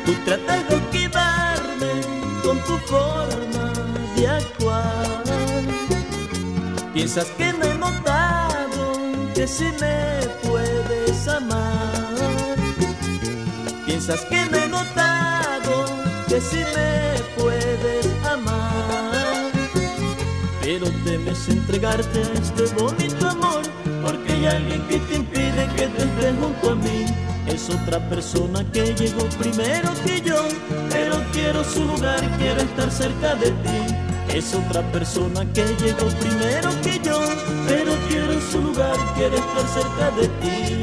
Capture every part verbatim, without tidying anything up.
Tú tratas de esquivarme con tu forma de actuar. Piensas que no he notado que si me puedes amar. Piensas que no he notado que si me puedes amar. Pero temes entregarte a este bonito amor, porque hay alguien que te impide que te estés junto a mí. Es otra persona que llegó primero que yo, pero quiero su lugar, quiero estar cerca de ti. Es otra persona que llegó primero que yo, pero quiero su lugar, quiero estar cerca de ti.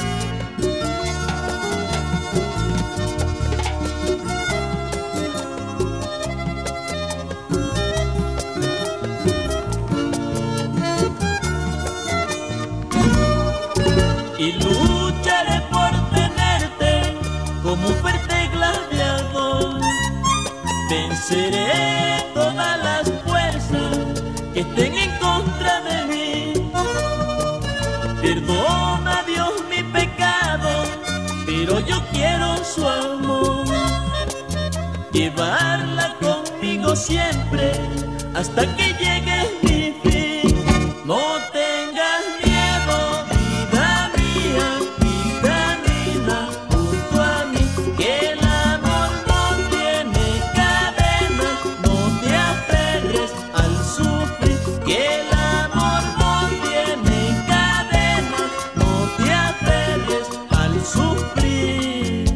Y lucharé por tenerte como un fuerte gladiador. Venceré todas las fuerzas que estén en contra de mí. Perdona, Dios, mi pecado, pero yo quiero su amor. Llevarla conmigo siempre hasta que llegue mi fin. No tengas miedo, vida mía, y camina junto a mí, que el amor no tiene cadenas. No te aferres al sufrir, que el amor no tiene cadenas. No te aferres al sufrir.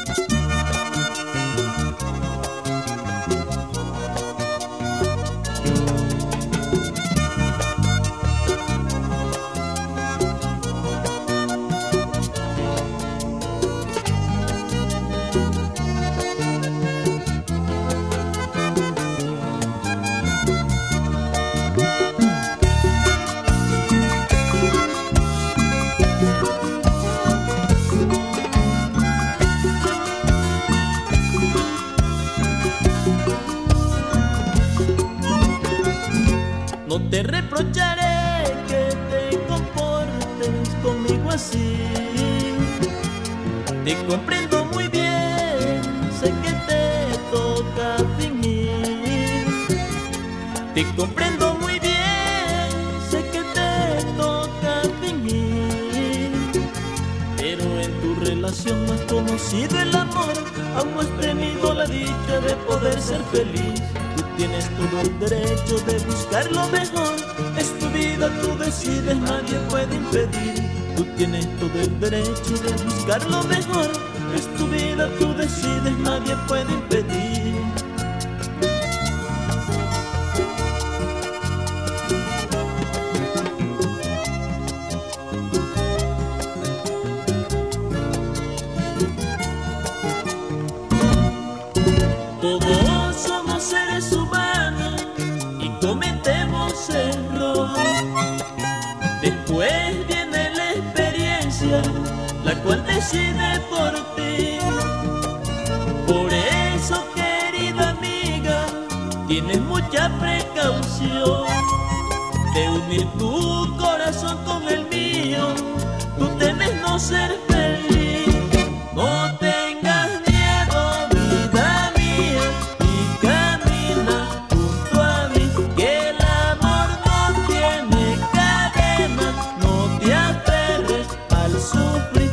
No te reprocharé que te comportes conmigo así. Te comprendo muy bien, sé que te toca fingir. Te comprendo muy bien, sé que te toca fingir. Pero en tu relación no has conocido el amor, aún no has tenido la dicha de poder ser feliz. Tú tienes todo el derecho de buscar lo mejor. Es tu vida, tú decides, nadie puede impedir. Tú tienes todo el derecho de buscar lo mejor. Es tu vida, tú decides, nadie puede impedir. Todos somos seres humanos y cometemos error. Después viene la experiencia, la cual decide por ti. Por eso, querida amiga, tienes mucha precaución de unir tu corazón con el mío. Tú temes no ser feliz. No tengas miedo, vida mía, y camina junto a mí, que el amor no tiene cadenas. No te aferres al sufrir.